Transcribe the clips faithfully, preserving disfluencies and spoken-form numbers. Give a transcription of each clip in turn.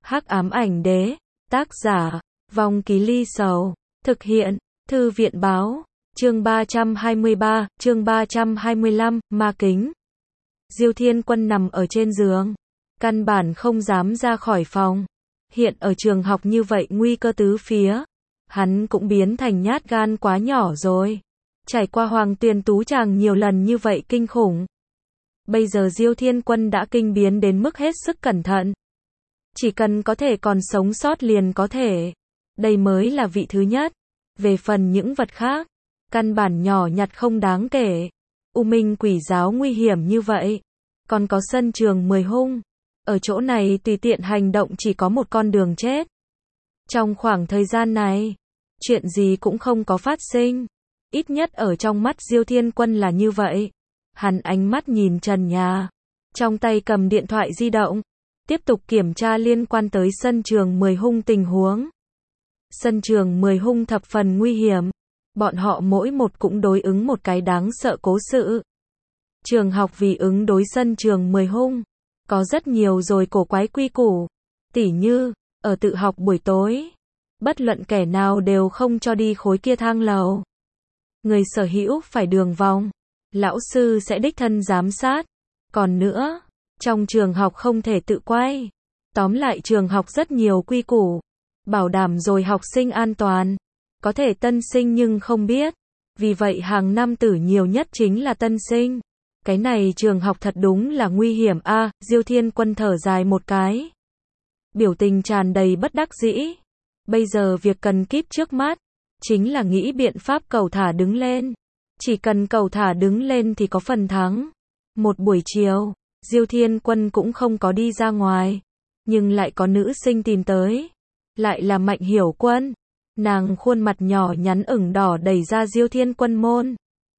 Hắc ám ảnh đế, tác giả, Vong Ký Ly Sầu, thực hiện, Thư viện báo, chương ba trăm hai mươi ba, chương ba trăm hai mươi lăm, ma kính. Diêu Thiên Quân nằm ở trên giường, căn bản không dám ra khỏi phòng. Hiện ở trường học như vậy nguy cơ tứ phía, hắn cũng biến thành nhát gan quá nhỏ rồi. Trải qua Hoàng Tuyền Tú Tràng nhiều lần như vậy kinh khủng. Bây giờ Diêu Thiên Quân đã kinh biến đến mức hết sức cẩn thận. Chỉ cần có thể còn sống sót liền có thể. Đây mới là vị thứ nhất. Về phần những vật khác, căn bản nhỏ nhặt không đáng kể. U Minh Quỷ Giáo nguy hiểm như vậy. Còn có sân trường mười hung. Ở chỗ này tùy tiện hành động chỉ có một con đường chết. Trong khoảng thời gian này, chuyện gì cũng không có phát sinh. Ít nhất ở trong mắt Diêu Thiên Quân là như vậy. Hắn ánh mắt nhìn trần nhà, trong tay cầm điện thoại di động, tiếp tục kiểm tra liên quan tới sân trường mười hung tình huống. Sân trường mười hung thập phần nguy hiểm, bọn họ mỗi một cũng đối ứng một cái đáng sợ cố sự. Trường học vì ứng đối sân trường mười hung, có rất nhiều rồi cổ quái quy củ, tỉ như, ở tự học buổi tối, bất luận kẻ nào đều không cho đi khối kia thang lầu. Người sở hữu phải đường vòng. Lão sư sẽ đích thân giám sát. Còn nữa, trong trường học không thể tự quay. Tóm lại trường học rất nhiều quy củ, bảo đảm rồi học sinh an toàn. Có thể tân sinh nhưng không biết. Vì vậy hàng năm tử nhiều nhất chính là tân sinh. Cái này trường học thật đúng là nguy hiểm a. À, Diêu Thiên Quân thở dài một cái. Biểu tình tràn đầy bất đắc dĩ. Bây giờ việc cần kíp trước mắt chính là nghĩ biện pháp cầu thả đứng lên. Chỉ cần cầu thả đứng lên thì có phần thắng. Một buổi chiều, Diêu Thiên Quân cũng không có đi ra ngoài. Nhưng lại có nữ sinh tìm tới. Lại là Mạnh Hiểu Quân. Nàng khuôn mặt nhỏ nhắn ửng đỏ đẩy ra Diêu Thiên Quân môn.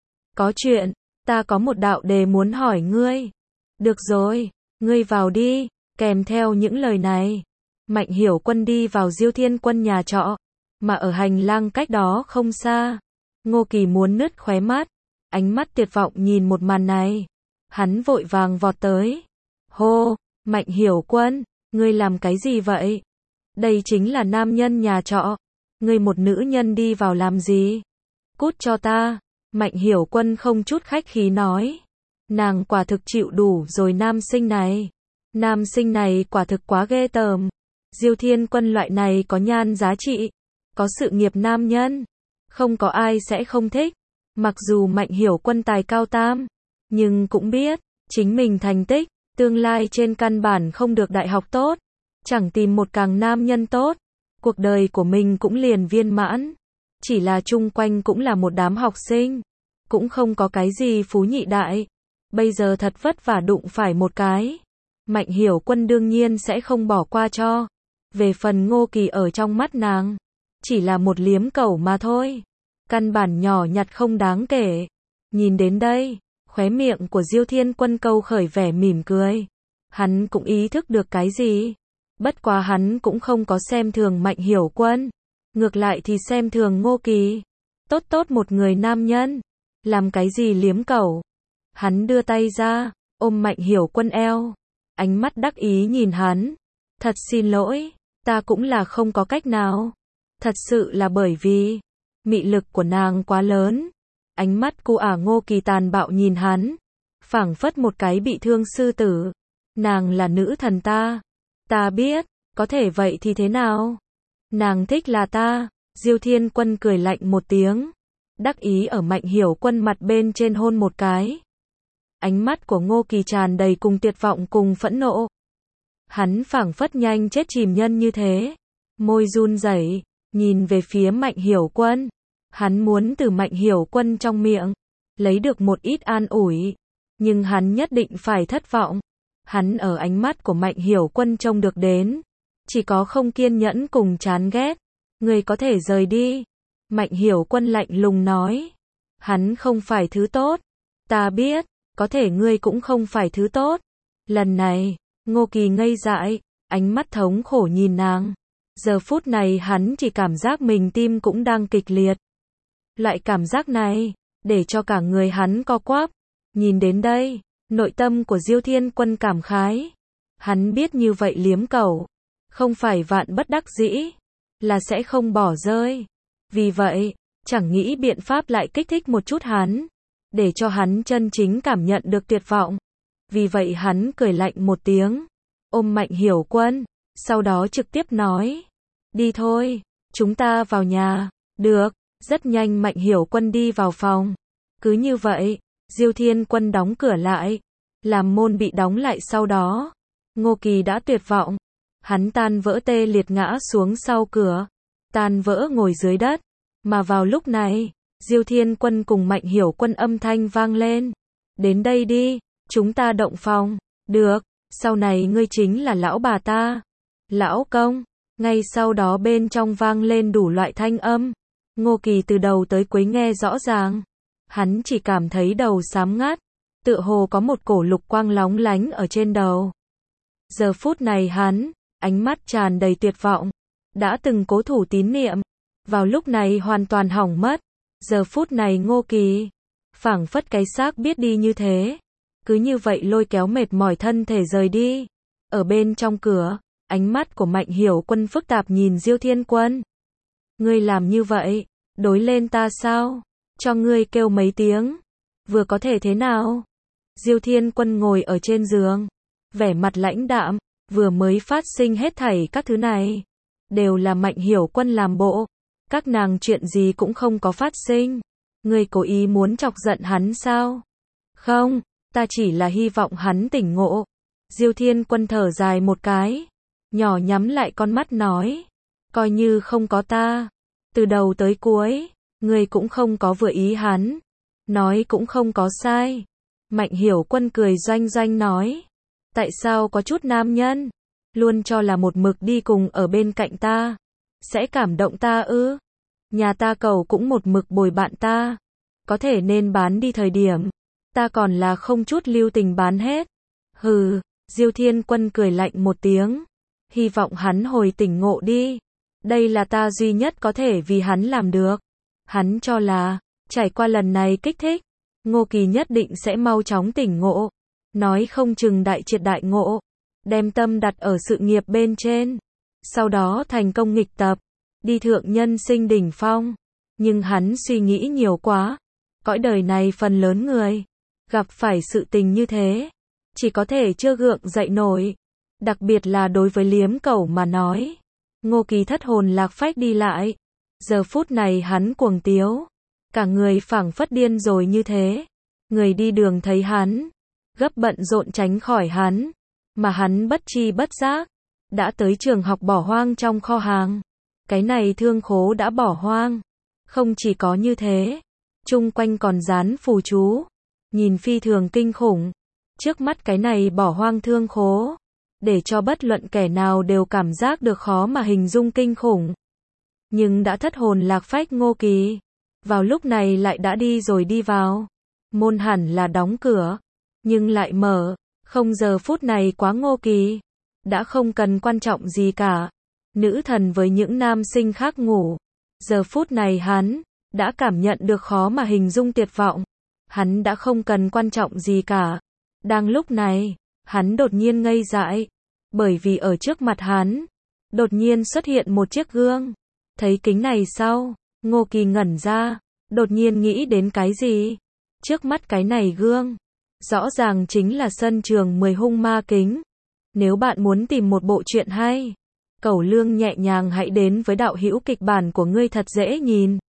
Có chuyện, ta có một đạo đề muốn hỏi ngươi. Được rồi, ngươi vào đi. Kèm theo những lời này, Mạnh Hiểu Quân đi vào Diêu Thiên Quân nhà trọ. Mà ở hành lang cách đó không xa, Ngô Kỳ muốn nứt khóe mắt, ánh mắt tuyệt vọng nhìn một màn này. Hắn vội vàng vọt tới. Hô, Mạnh Hiểu Quân, ngươi làm cái gì vậy? Đây chính là nam nhân nhà trọ. Ngươi một nữ nhân đi vào làm gì? Cút cho ta. Mạnh Hiểu Quân không chút khách khí nói. Nàng quả thực chịu đủ rồi nam sinh này. Nam sinh này quả thực quá ghê tởm. Diêu Thiên Quân loại này có nhan giá trị, có sự nghiệp nam nhân, không có ai sẽ không thích. Mặc dù Mạnh Hiểu Quân tài cao tam, nhưng cũng biết, chính mình thành tích, tương lai trên căn bản không được đại học tốt, chẳng tìm một càng nam nhân tốt, cuộc đời của mình cũng liền viên mãn. Chỉ là chung quanh cũng là một đám học sinh, cũng không có cái gì phú nhị đại. Bây giờ thật vất vả đụng phải một cái. Mạnh Hiểu Quân đương nhiên sẽ không bỏ qua cho. Về phần Ngô Kỳ ở trong mắt nàng, chỉ là một liếm cẩu mà thôi. Căn bản nhỏ nhặt không đáng kể. Nhìn đến đây, khóe miệng của Diêu Thiên Quân câu khởi vẻ mỉm cười. Hắn cũng ý thức được cái gì. Bất quá hắn cũng không có xem thường Mạnh Hiểu Quân. Ngược lại thì xem thường Ngô Kỳ. Tốt tốt một người nam nhân. Làm cái gì liếm cẩu. Hắn đưa tay ra, ôm Mạnh Hiểu Quân eo. Ánh mắt đắc ý nhìn hắn. Thật xin lỗi, ta cũng là không có cách nào. Thật sự là bởi vì mị lực của nàng quá lớn. Ánh mắt cô ả Ngô Kỳ tàn bạo nhìn hắn, phảng phất một cái bị thương sư tử. Nàng là nữ thần ta. Ta biết, có thể vậy thì thế nào? Nàng thích là ta. Diêu Thiên Quân cười lạnh một tiếng, đắc ý ở Mạnh Hiểu Quân mặt bên trên hôn một cái. Ánh mắt của Ngô Kỳ tràn đầy cùng tuyệt vọng cùng phẫn nộ. Hắn phảng phất nhanh chết chìm nhân như thế. Môi run rẩy, nhìn về phía Mạnh Hiểu Quân. Hắn muốn từ Mạnh Hiểu Quân trong miệng lấy được một ít an ủi, nhưng hắn nhất định phải thất vọng. Hắn ở ánh mắt của Mạnh Hiểu Quân trông được đến chỉ có không kiên nhẫn cùng chán ghét. Người có thể rời đi. Mạnh Hiểu Quân lạnh lùng nói. Hắn không phải thứ tốt. Ta biết, có thể ngươi cũng không phải thứ tốt. Lần này, Ngô Kỳ ngây dại, ánh mắt thống khổ nhìn nàng. Giờ phút này hắn chỉ cảm giác mình tim cũng đang kịch liệt. Loại cảm giác này, để cho cả người hắn co quắp. Nhìn đến đây, nội tâm của Diêu Thiên Quân cảm khái. Hắn biết như vậy liếm cẩu, không phải vạn bất đắc dĩ, là sẽ không bỏ rơi. Vì vậy, chẳng nghĩ biện pháp lại kích thích một chút hắn, để cho hắn chân chính cảm nhận được tuyệt vọng. Vì vậy hắn cười lạnh một tiếng, ôm Mạnh Hiểu Quân, sau đó trực tiếp nói, đi thôi, chúng ta vào nhà. Được, rất nhanh Mạnh Hiểu Quân đi vào phòng. Cứ như vậy, Diêu Thiên Quân đóng cửa lại, làm môn bị đóng lại sau đó. Ngô Kỳ đã tuyệt vọng, hắn tan vỡ tê liệt ngã xuống sau cửa, tan vỡ ngồi dưới đất. Mà vào lúc này, Diêu Thiên Quân cùng Mạnh Hiểu Quân âm thanh vang lên, đến đây đi, chúng ta động phòng. Được, sau này ngươi chính là lão bà ta. Lão công. Ngay sau đó bên trong vang lên đủ loại thanh âm. Ngô Kỳ từ đầu tới cuối nghe rõ ràng. Hắn chỉ cảm thấy đầu xám ngắt, tựa hồ có một cổ lục quang lóng lánh ở trên đầu. Giờ phút này hắn, ánh mắt tràn đầy tuyệt vọng, đã từng cố thủ tín niệm, vào lúc này hoàn toàn hỏng mất. Giờ phút này Ngô Kỳ, phảng phất cái xác biết đi như thế, cứ như vậy lôi kéo mệt mỏi thân thể rời đi. Ở bên trong cửa, ánh mắt của Mạnh Hiểu Quân phức tạp nhìn Diêu Thiên Quân. Ngươi làm như vậy, đối lên ta sao? Cho ngươi kêu mấy tiếng, vừa có thể thế nào? Diêu Thiên Quân ngồi ở trên giường, vẻ mặt lãnh đạm, vừa mới phát sinh hết thảy các thứ này, đều là Mạnh Hiểu Quân làm bộ. Các nàng chuyện gì cũng không có phát sinh. Ngươi cố ý muốn chọc giận hắn sao? Không, ta chỉ là hy vọng hắn tỉnh ngộ. Diêu Thiên Quân thở dài một cái, nhỏ nhắm lại con mắt nói, coi như không có ta, từ đầu tới cuối, ngươi cũng không có vừa ý hắn, nói cũng không có sai. Mạnh Hiểu Quân cười doanh doanh nói, tại sao có chút nam nhân, luôn cho là một mực đi cùng ở bên cạnh ta, sẽ cảm động ta ư? Nhà ta cầu cũng một mực bồi bạn ta, có thể nên bán đi thời điểm, ta còn là không chút lưu tình bán hết. Hừ, Diêu Thiên Quân cười lạnh một tiếng, hy vọng hắn hồi tỉnh ngộ đi. Đây là ta duy nhất có thể vì hắn làm được. Hắn cho là, trải qua lần này kích thích, Ngô Kỳ nhất định sẽ mau chóng tỉnh ngộ, nói không chừng đại triệt đại ngộ, đem tâm đặt ở sự nghiệp bên trên, sau đó thành công nghịch tập, đi thượng nhân sinh đỉnh phong. Nhưng hắn suy nghĩ nhiều quá, cõi đời này phần lớn người, gặp phải sự tình như thế, chỉ có thể chưa gượng dậy nổi, đặc biệt là đối với liếm cẩu mà nói. Ngô Kỳ thất hồn lạc phách đi lại, giờ phút này hắn cuồng tiếu, cả người phảng phất điên rồi như thế. Người đi đường thấy hắn, gấp bận rộn tránh khỏi hắn, mà hắn bất tri bất giác, đã tới trường học bỏ hoang trong kho hàng. Cái này thương khố đã bỏ hoang, không chỉ có như thế, chung quanh còn dán phù chú, nhìn phi thường kinh khủng. Trước mắt cái này bỏ hoang thương khố, để cho bất luận kẻ nào đều cảm giác được khó mà hình dung kinh khủng. Nhưng đã thất hồn lạc phách Ngô Kỳ, vào lúc này lại đã đi rồi đi vào. Môn hẳn là đóng cửa, nhưng lại mở, không giờ phút này quá Ngô Kỳ, đã không cần quan trọng gì cả. Nữ thần với những nam sinh khác ngủ, giờ phút này hắn, đã cảm nhận được khó mà hình dung tuyệt vọng. Hắn đã không cần quan trọng gì cả. Đang lúc này, hắn đột nhiên ngây dại, bởi vì ở trước mặt hắn, đột nhiên xuất hiện một chiếc gương. Thấy kính này sau, Ngô Kỳ ngẩn ra, đột nhiên nghĩ đến cái gì? Trước mắt cái này gương, rõ ràng chính là sân trường mười hung ma kính. Nếu bạn muốn tìm một bộ truyện hay, cẩu lương nhẹ nhàng hãy đến với đạo hữu kịch bản của ngươi thật dễ nhìn.